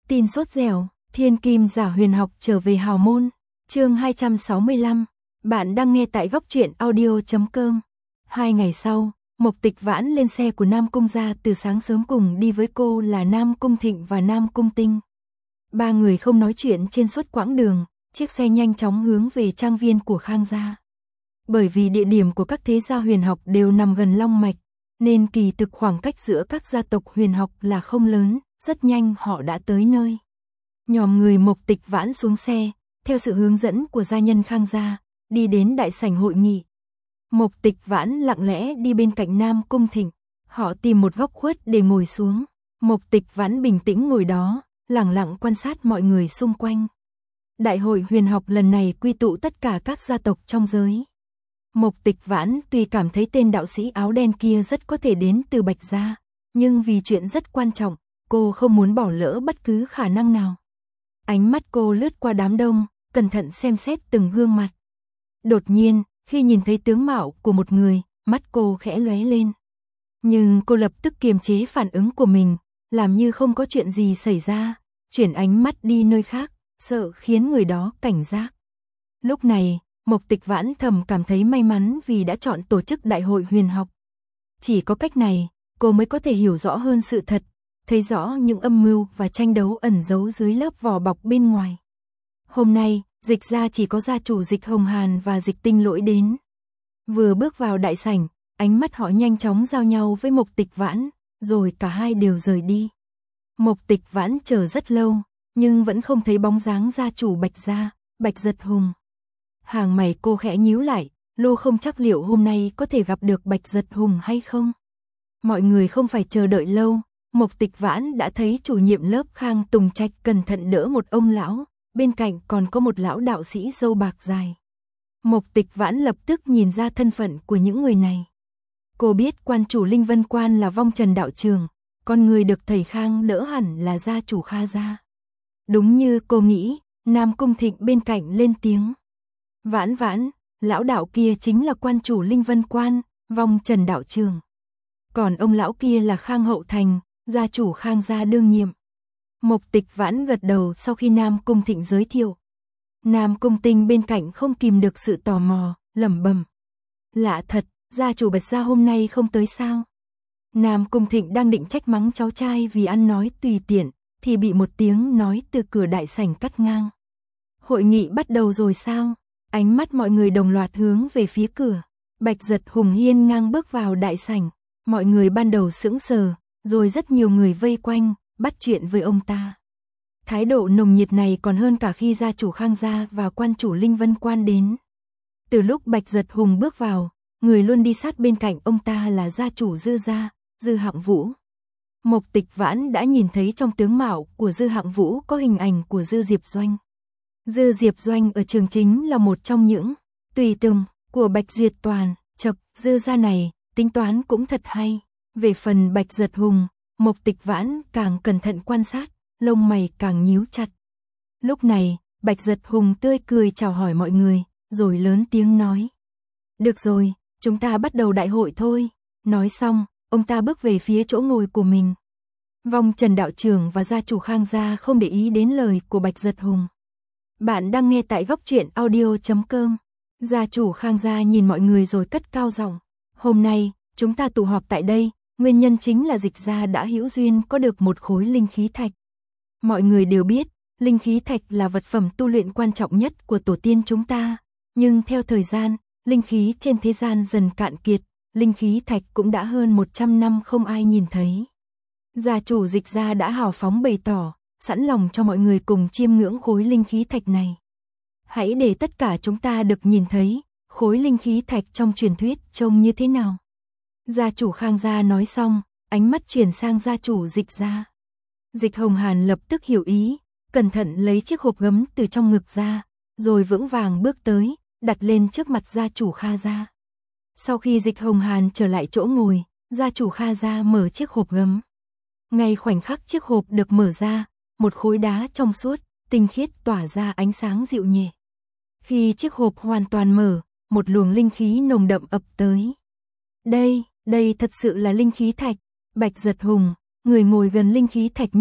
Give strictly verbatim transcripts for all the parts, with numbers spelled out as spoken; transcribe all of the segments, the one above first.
Tin sốt dẻo, thiên kim giả huyền học trở về hào môn. Chương hai trăm sáu mươi lăm. Bạn đang nghe tại góc truyện audio chấm com. Hai ngày sau, Mộc Tịch Vãn lên xe của Nam Cung gia từ sáng sớm, cùng đi với cô là Nam Cung Thịnh và Nam Cung Tinh. Ba người không nói chuyện trên suốt quãng đường, chiếc xe nhanh chóng hướng về trang viên của Khang gia. Bởi vì địa điểm của các thế gia huyền học đều nằm gần Long Mạch, nên kỳ thực khoảng cách giữa các gia tộc huyền học là không lớn, rất nhanh họ đã tới nơi. Nhóm người Mộc Tịch Vãn xuống xe, theo sự hướng dẫn của gia nhân Khang gia, đi đến đại sảnh hội nghị. Mộc Tịch Vãn lặng lẽ đi bên cạnh Nam Cung Thịnh, họ tìm một góc khuất để ngồi xuống. Mộc Tịch Vãn bình tĩnh ngồi đó, lặng lặng quan sát mọi người xung quanh. Đại hội huyền học lần này quy tụ tất cả các gia tộc trong giới. Mộc Tịch Vãn tuy cảm thấy tên đạo sĩ áo đen kia rất có thể đến từ Bạch gia, nhưng vì chuyện rất quan trọng, cô không muốn bỏ lỡ bất cứ khả năng nào. Ánh mắt cô lướt qua đám đông, cẩn thận xem xét từng gương mặt. Đột nhiên, khi nhìn thấy tướng mạo của một người, mắt cô khẽ lóe lên. Nhưng cô lập tức kiềm chế phản ứng của mình, làm như không có chuyện gì xảy ra, chuyển ánh mắt đi nơi khác, sợ khiến người đó cảnh giác. Lúc này, Mộc Tịch Vãn thầm cảm thấy may mắn vì đã chọn tổ chức đại hội huyền học. Chỉ có cách này, cô mới có thể hiểu rõ hơn sự thật, thấy rõ những âm mưu và tranh đấu ẩn giấu dưới lớp vỏ bọc bên ngoài. Hôm nay, Dịch gia chỉ có gia chủ Dịch Hồng Hàn và Dịch Tinh Lỗi đến. Vừa bước vào đại sảnh, ánh mắt họ nhanh chóng giao nhau với Mộc Tịch Vãn, rồi cả hai đều rời đi. Mộc Tịch Vãn chờ rất lâu, nhưng vẫn không thấy bóng dáng gia chủ Bạch gia, Bạch Giật Hùng. Hàng mày cô khẽ nhíu lại, lô không chắc liệu hôm nay có thể gặp được Bạch Giật Hùng hay không. Mọi người không phải chờ đợi lâu, Mộc Tịch Vãn đã thấy chủ nhiệm lớp Khang Tùng Trạch cẩn thận đỡ một ông lão, bên cạnh còn có một lão đạo sĩ râu bạc dài. Mộc Tịch Vãn lập tức nhìn ra thân phận của những người này. Cô biết quan chủ Linh Vân Quan là Vong Trần đạo trường, còn người được thầy Khang đỡ hẳn là gia chủ Kha gia. Đúng như cô nghĩ, Nam Cung Thịnh bên cạnh lên tiếng. Vãn Vãn, lão đạo kia chính là quan chủ Linh Vân Quan, Vong Trần đạo trường. Còn ông lão kia là Khang Hậu Thành, gia chủ Khang gia đương nhiệm. Mộc Tịch Vãn gật đầu sau khi Nam Cung Thịnh giới thiệu. Nam Cung Tinh bên cạnh không kìm được sự tò mò, lẩm bẩm. Lạ thật, gia chủ Bạch gia hôm nay không tới sao? Nam Cung Thịnh đang định trách mắng cháu trai vì ăn nói tùy tiện, thì bị một tiếng nói từ cửa đại sảnh cắt ngang. Hội nghị bắt đầu rồi sao? Ánh mắt mọi người đồng loạt hướng về phía cửa. Bạch Giật Hùng hiên ngang bước vào đại sảnh. Mọi người ban đầu sững sờ, rồi rất nhiều người vây quanh, bắt chuyện với ông ta. Thái độ nồng nhiệt này còn hơn cả khi gia chủ Khang gia và quan chủ Linh Vân Quan đến. Từ lúc Bạch Giật Hùng bước vào, người luôn đi sát bên cạnh ông ta là gia chủ Dư gia, Dư Hạng Vũ. Mộc Tịch Vãn đã nhìn thấy trong tướng mạo của Dư Hạng Vũ có hình ảnh của Dư Diệp Doanh. Dư Diệp Doanh ở trường chính là một trong những tùy tùng của Bạch Duyệt Toàn, chật, Dư gia này, tính toán cũng thật hay. Về phần Bạch Giật Hùng, Mộc Tịch Vãn càng cẩn thận quan sát, lông mày càng nhíu chặt. Lúc này, Bạch Giật Hùng tươi cười chào hỏi mọi người, rồi lớn tiếng nói. Được rồi, chúng ta bắt đầu đại hội thôi. Nói xong, ông ta bước về phía chỗ ngồi của mình. Vong Trần đạo trưởng và gia chủ Khang gia không để ý đến lời của Bạch Giật Hùng. Bạn đang nghe tại góc truyện audio chấm com. Gia chủ Khang gia nhìn mọi người rồi cất cao giọng. Hôm nay, chúng ta tụ họp tại đây, nguyên nhân chính là Dịch gia đã hữu duyên có được một khối linh khí thạch. Mọi người đều biết, linh khí thạch là vật phẩm tu luyện quan trọng nhất của tổ tiên chúng ta, nhưng theo thời gian, linh khí trên thế gian dần cạn kiệt, linh khí thạch cũng đã hơn một trăm năm không ai nhìn thấy. Gia chủ Dịch gia đã hào phóng bày tỏ, sẵn lòng cho mọi người cùng chiêm ngưỡng khối linh khí thạch này. Hãy để tất cả chúng ta được nhìn thấy, khối linh khí thạch trong truyền thuyết trông như thế nào. Gia chủ Khang gia nói xong, ánh mắt chuyển sang gia chủ Dịch gia. Dịch Hồng Hàn lập tức hiểu ý, cẩn thận lấy chiếc hộp gấm từ trong ngực ra, rồi vững vàng bước tới, đặt lên trước mặt gia chủ Kha gia. Sau khi Dịch Hồng Hàn trở lại chỗ ngồi, gia chủ Kha gia mở chiếc hộp gấm. Ngay khoảnh khắc chiếc hộp được mở ra, một khối đá trong suốt, tinh khiết tỏa ra ánh sáng dịu nhẹ. Khi chiếc hộp hoàn toàn mở, một luồng linh khí nồng đậm ập tới. Đây, đây thật sự là linh khí thạch. Bạch Giật Hùng, người ngồi gần linh khí thạch nhất,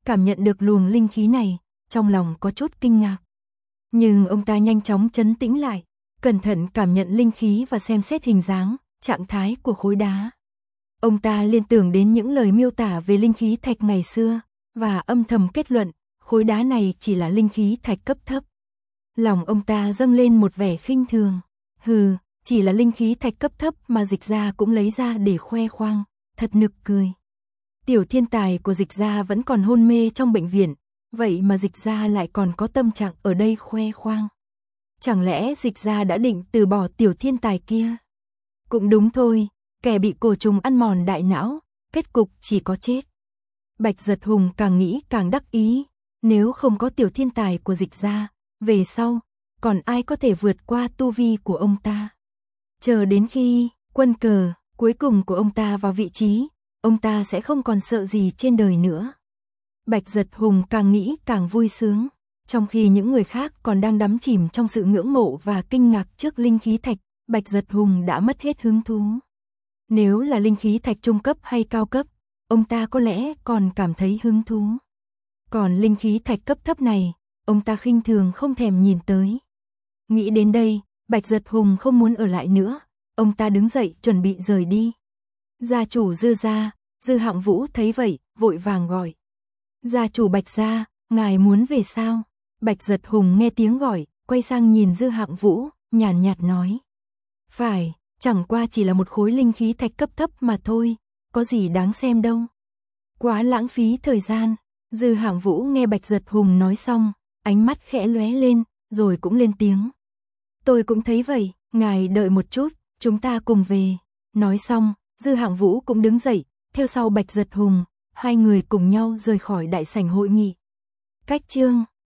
cảm nhận được luồng linh khí này, trong lòng có chút kinh ngạc. Nhưng ông ta nhanh chóng trấn tĩnh lại, cẩn thận cảm nhận linh khí và xem xét hình dáng, trạng thái của khối đá. Ông ta liên tưởng đến những lời miêu tả về linh khí thạch ngày xưa, và âm thầm kết luận, khối đá này chỉ là linh khí thạch cấp thấp. Lòng ông ta dâng lên một vẻ khinh thường. Hừ, chỉ là linh khí thạch cấp thấp mà Dịch gia cũng lấy ra để khoe khoang, thật nực cười. Tiểu thiên tài của Dịch gia vẫn còn hôn mê trong bệnh viện, vậy mà Dịch gia lại còn có tâm trạng ở đây khoe khoang. Chẳng lẽ Dịch gia đã định từ bỏ tiểu thiên tài kia? Cũng đúng thôi, kẻ bị cổ trùng ăn mòn đại não, kết cục chỉ có chết. Bạch Giật Hùng càng nghĩ càng đắc ý, nếu không có tiểu thiên tài của Dịch gia, về sau, còn ai có thể vượt qua tu vi của ông ta? Chờ đến khi quân cờ cuối cùng của ông ta vào vị trí, ông ta sẽ không còn sợ gì trên đời nữa. Bạch Giật Hùng càng nghĩ càng vui sướng, trong khi những người khác còn đang đắm chìm trong sự ngưỡng mộ và kinh ngạc trước linh khí thạch, Bạch Giật Hùng đã mất hết hứng thú. Nếu là linh khí thạch trung cấp hay cao cấp, ông ta có lẽ còn cảm thấy hứng thú. Còn linh khí thạch cấp thấp này, ông ta khinh thường không thèm nhìn tới. Nghĩ đến đây, Bạch Giật Hùng không muốn ở lại nữa, ông ta đứng dậy chuẩn bị rời đi. Gia chủ Dư gia, Dư Hạng Vũ thấy vậy, vội vàng gọi. Gia chủ Bạch gia, ngài muốn về sao? Bạch Giật Hùng nghe tiếng gọi, quay sang nhìn Dư Hạng Vũ, nhàn nhạt nói. Phải, chẳng qua chỉ là một khối linh khí thạch cấp thấp mà thôi, có gì đáng xem đâu. Quá lãng phí thời gian. Dư Hạng Vũ nghe Bạch Giật Hùng nói xong, ánh mắt khẽ lóe lên, rồi cũng lên tiếng. Tôi cũng thấy vậy, ngài đợi một chút, chúng ta cùng về. Nói xong, Dư Hạng Vũ cũng đứng dậy, theo sau Bạch Giật Hùng, hai người cùng nhau rời khỏi đại sảnh hội nghị. Cách chương